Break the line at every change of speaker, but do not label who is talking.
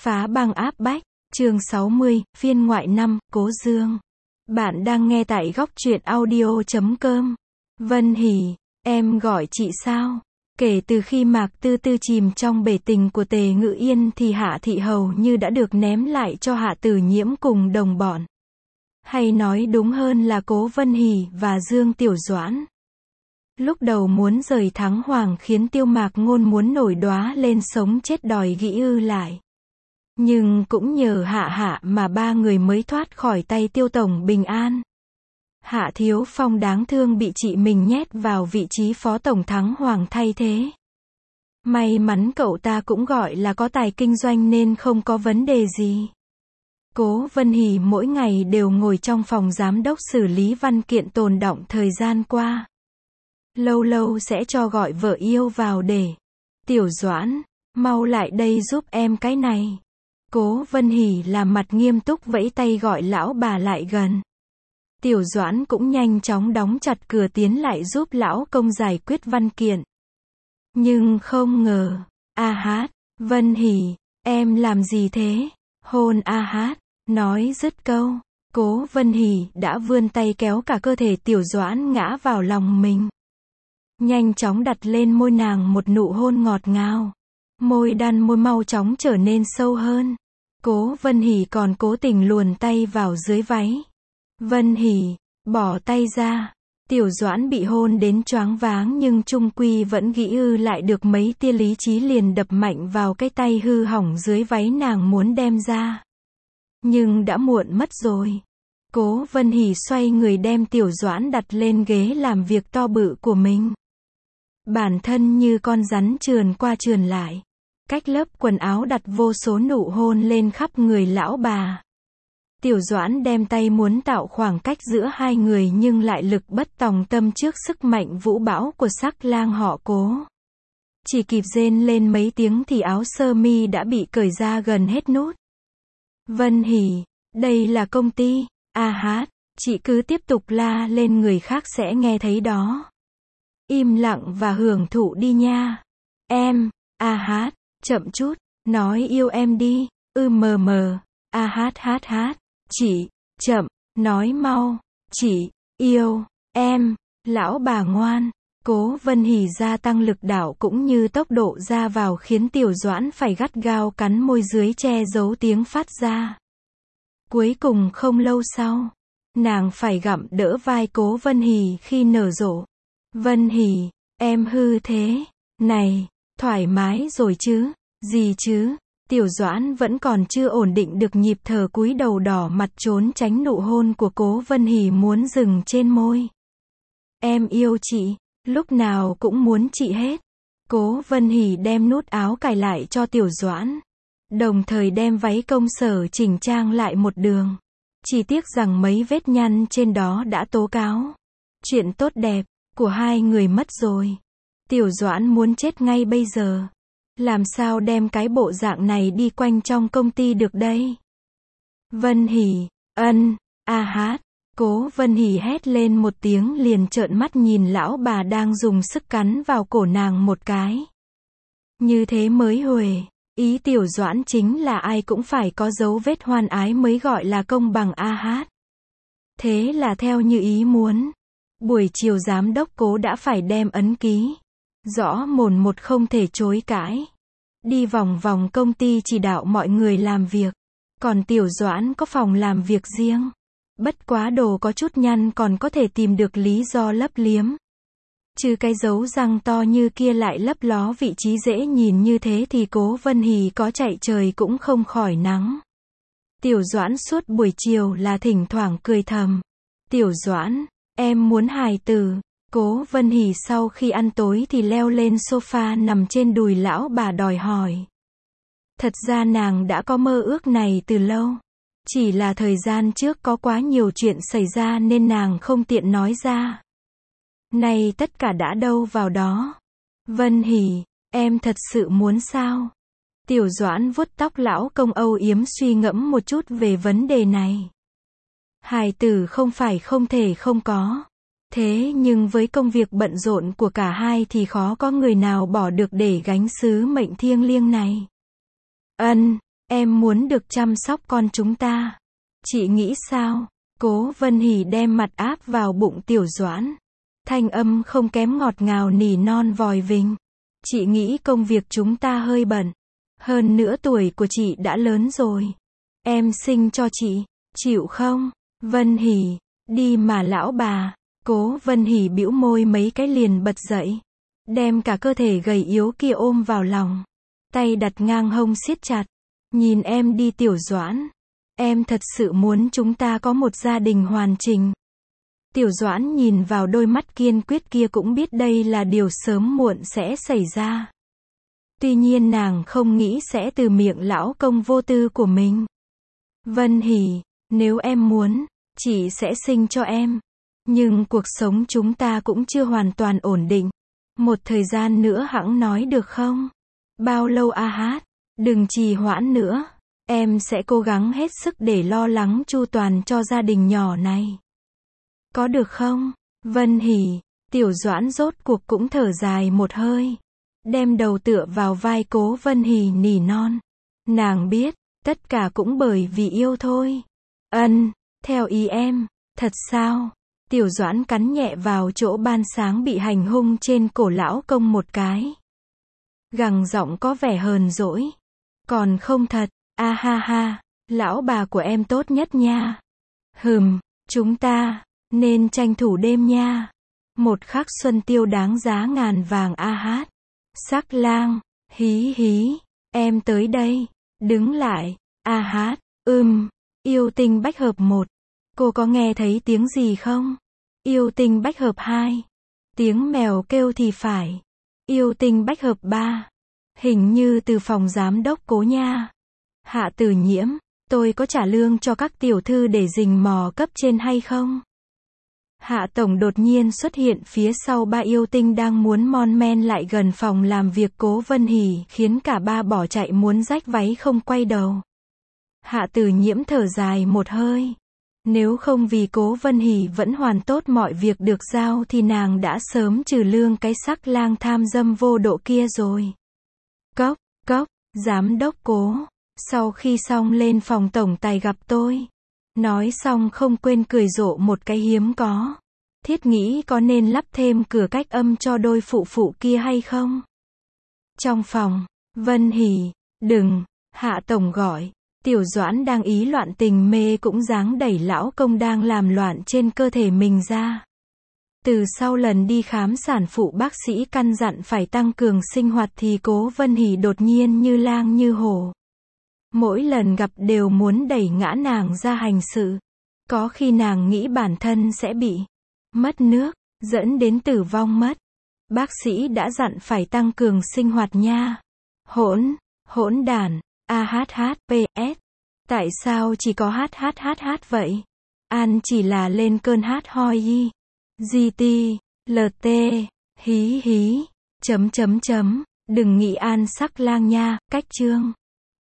Phá băng áp bách, chương 60, phiên ngoại 5, Cố Dương. Bạn đang nghe tại góc truyện audio.com. Vân Hỷ, em gọi chị sao? Kể từ khi Mạc Tư Tư chìm trong bể tình của Tề Ngự Yên thì Hạ Thị hầu như đã được ném lại cho Hạ Tử Nhiễm cùng đồng bọn. Hay nói đúng hơn là Cố Vân Hỷ và Dương Tiểu Doãn. Lúc đầu muốn rời Thắng Hoàng khiến Tiêu Mạc Ngôn muốn nổi đoá lên sống chết đòi gĩ ư lại. Nhưng cũng nhờ Hạ mà ba người mới thoát khỏi tay Tiêu Tổng bình an. Hạ Thiếu Phong đáng thương bị chị mình nhét vào vị trí Phó Tổng Thắng Hoàng thay thế. May mắn cậu ta cũng gọi là có tài kinh doanh nên không có vấn đề gì. Cố Vân Hỷ mỗi ngày đều ngồi trong phòng giám đốc xử lý văn kiện tồn đọng thời gian qua. Lâu lâu sẽ cho gọi vợ yêu vào để, Tiểu Doãn, mau lại đây giúp em cái này. Cố Vân Hỷ làm mặt nghiêm túc vẫy tay gọi lão bà lại gần. Tiểu Doãn cũng nhanh chóng đóng chặt cửa tiến lại giúp lão công giải quyết văn kiện. Nhưng không ngờ, Vân Hỷ, em làm gì thế? Hôn nói dứt câu, Cố Vân Hỷ đã vươn tay kéo cả cơ thể Tiểu Doãn ngã vào lòng mình. Nhanh chóng đặt lên môi nàng một nụ hôn ngọt ngào. Môi đan môi mau chóng trở nên sâu hơn. Cố Vân Hỷ còn cố tình luồn tay vào dưới váy. Vân Hỷ, bỏ tay ra. Tiểu Doãn bị hôn đến choáng váng nhưng chung quy vẫn gĩ ư lại được mấy tia lý trí liền đập mạnh vào cái tay hư hỏng dưới váy nàng muốn đem ra. Nhưng đã muộn mất rồi. Cố Vân Hỷ xoay người đem Tiểu Doãn đặt lên ghế làm việc to bự của mình. Bản thân như con rắn trườn qua trườn lại. Cách lớp quần áo đặt vô số nụ hôn lên khắp người lão bà. Tiểu Doãn đem tay muốn tạo khoảng cách giữa hai người nhưng lại lực bất tòng tâm trước sức mạnh vũ bão của sắc lang họ Cố. Chỉ kịp rên lên mấy tiếng thì áo sơ mi đã bị cởi ra gần hết nút. Vân Hỷ, đây là công ty, chị cứ tiếp tục la lên người khác sẽ nghe thấy đó. Im lặng và hưởng thụ đi nha. Em, chậm chút, nói yêu em đi, chị, chậm, nói mau, chị, yêu, em, lão bà ngoan. Cố Vân Hỷ gia tăng lực đảo cũng như tốc độ ra vào khiến Tiểu Doãn phải gắt gao cắn môi dưới che giấu tiếng phát ra. Cuối cùng không lâu sau, nàng phải gặm đỡ vai Cố Vân Hỷ khi nở rộ. Vân Hỷ, em hư thế, này, thoải mái rồi chứ, gì chứ? Tiểu Doãn vẫn còn chưa ổn định được nhịp thở cúi đầu đỏ mặt trốn tránh nụ hôn của Cố Vân Hỷ muốn dừng trên môi. Em yêu chị, lúc nào cũng muốn chị hết. Cố Vân Hỷ đem nút áo cài lại cho Tiểu Doãn. Đồng thời đem váy công sở chỉnh trang lại một đường. Chỉ tiếc rằng mấy vết nhăn trên đó đã tố cáo chuyện tốt đẹp của hai người mất rồi. Tiểu Doãn muốn chết ngay bây giờ. Làm sao đem cái bộ dạng này đi quanh trong công ty được đây? Vân Hỷ, Cố Vân Hỷ hét lên một tiếng liền trợn mắt nhìn lão bà đang dùng sức cắn vào cổ nàng một cái. Như thế mới huề. Ý Tiểu Doãn chính là ai cũng phải có dấu vết hoan ái mới gọi là công bằng Thế là theo như ý muốn. Buổi chiều giám đốc Cố đã phải đem ấn ký. Rõ mồn một không thể chối cãi. Đi vòng vòng công ty chỉ đạo mọi người làm việc. Còn Tiểu Doãn có phòng làm việc riêng. Bất quá đồ có chút nhăn còn có thể tìm được lý do lấp liếm. Chứ cái dấu răng to như kia lại lấp ló vị trí dễ nhìn như thế thì Cố Vân Hỷ có chạy trời cũng không khỏi nắng. Tiểu Doãn suốt buổi chiều là thỉnh thoảng cười thầm. Tiểu Doãn, em muốn hài tử. Cố Vân Hỷ sau khi ăn tối thì leo lên sofa nằm trên đùi lão bà đòi hỏi. Thật ra nàng đã có mơ ước này từ lâu. Chỉ là thời gian trước có quá nhiều chuyện xảy ra nên nàng không tiện nói ra. Nay tất cả đã đâu vào đó. Vân Hỷ, em thật sự muốn sao? Tiểu Doãn vuốt tóc lão công âu yếm suy ngẫm một chút về vấn đề này. Hài tử không phải không thể không có. Thế nhưng với công việc bận rộn của cả hai thì khó có người nào bỏ được để gánh sứ mệnh thiêng liêng này. Em muốn được chăm sóc con chúng ta. Chị nghĩ sao? Cố Vân Hỷ đem mặt áp vào bụng Tiểu Doãn. Thanh âm không kém ngọt ngào nỉ non vòi vĩnh. Chị nghĩ công việc chúng ta hơi bận. Hơn nữa tuổi của chị đã lớn rồi. Em sinh cho chị, chịu không? Vân Hỷ, đi mà lão bà. Cố Vân Hỷ bĩu môi mấy cái liền bật dậy. Đem cả cơ thể gầy yếu kia ôm vào lòng. Tay đặt ngang hông siết chặt. Nhìn em đi Tiểu Doãn. Em thật sự muốn chúng ta có một gia đình hoàn chỉnh. Tiểu Doãn nhìn vào đôi mắt kiên quyết kia cũng biết đây là điều sớm muộn sẽ xảy ra. Tuy nhiên nàng không nghĩ sẽ từ miệng lão công vô tư của mình. Vân Hỷ, nếu em muốn, chị sẽ sinh cho em. Nhưng cuộc sống chúng ta cũng chưa hoàn toàn ổn định. Một thời gian nữa hẵng nói được không? Bao lâu a hát? Đừng trì hoãn nữa. Em sẽ cố gắng hết sức để lo lắng chu toàn cho gia đình nhỏ này. Có được không? Vân Hỷ, Tiểu Doãn rốt cuộc cũng thở dài một hơi. Đem đầu tựa vào vai Cố Vân Hỷ nỉ non. Nàng biết, tất cả cũng bởi vì yêu thôi. Theo ý em, thật sao? Tiểu Doãn cắn nhẹ vào chỗ ban sáng bị hành hung trên cổ lão công một cái. Gằn giọng có vẻ hờn dỗi. Còn không thật, a ha ha, lão bà của em tốt nhất nha. Chúng ta nên tranh thủ đêm nha. Một khắc xuân tiêu đáng giá ngàn vàng a hát. Sắc lang, hí hí, em tới đây, đứng lại, a hát, yêu tinh bách hợp 1. Cô có nghe thấy tiếng gì không? Yêu tinh bách hợp 2. Tiếng mèo kêu thì phải. Yêu tinh bách hợp 3. Hình như từ phòng giám đốc Cố nha. Hạ Tử Nhiễm, tôi có trả lương cho các tiểu thư để rình mò cấp trên hay không? Hạ Tổng đột nhiên xuất hiện phía sau ba yêu tinh đang muốn mon men lại gần phòng làm việc Cố Vân Hỷ, khiến cả ba bỏ chạy muốn rách váy không quay đầu. Hạ Tử Nhiễm thở dài một hơi. Nếu không vì Cố Vân Hỷ vẫn hoàn tốt mọi việc được giao thì nàng đã sớm trừ lương cái sắc lang tham dâm vô độ kia rồi. Cốc, giám đốc Cố. Sau khi xong lên phòng tổng tài gặp tôi. Nói xong không quên cười rộ một cái hiếm có. Thiết nghĩ có nên lắp thêm cửa cách âm cho đôi phụ phụ kia hay không? Trong phòng, Vân Hỷ, đừng, Hạ Tổng gọi. Tiểu Doãn đang ý loạn tình mê cũng dáng đẩy lão công đang làm loạn trên cơ thể mình ra. Từ sau lần đi khám sản phụ bác sĩ căn dặn phải tăng cường sinh hoạt thì Cố Vân Hỷ đột nhiên như lang như hổ. Mỗi lần gặp đều muốn đẩy ngã nàng ra hành sự. Có khi nàng nghĩ bản thân sẽ bị mất nước, dẫn đến tử vong mất. Bác sĩ đã dặn phải tăng cường sinh hoạt nha. Hỗn đản, AHHPS. Tại sao chỉ có HHHH vậy? An chỉ là lên cơn hát hoi y. GT, LT, hí hí, Đừng nghĩ An sắc lang nha, cách chương.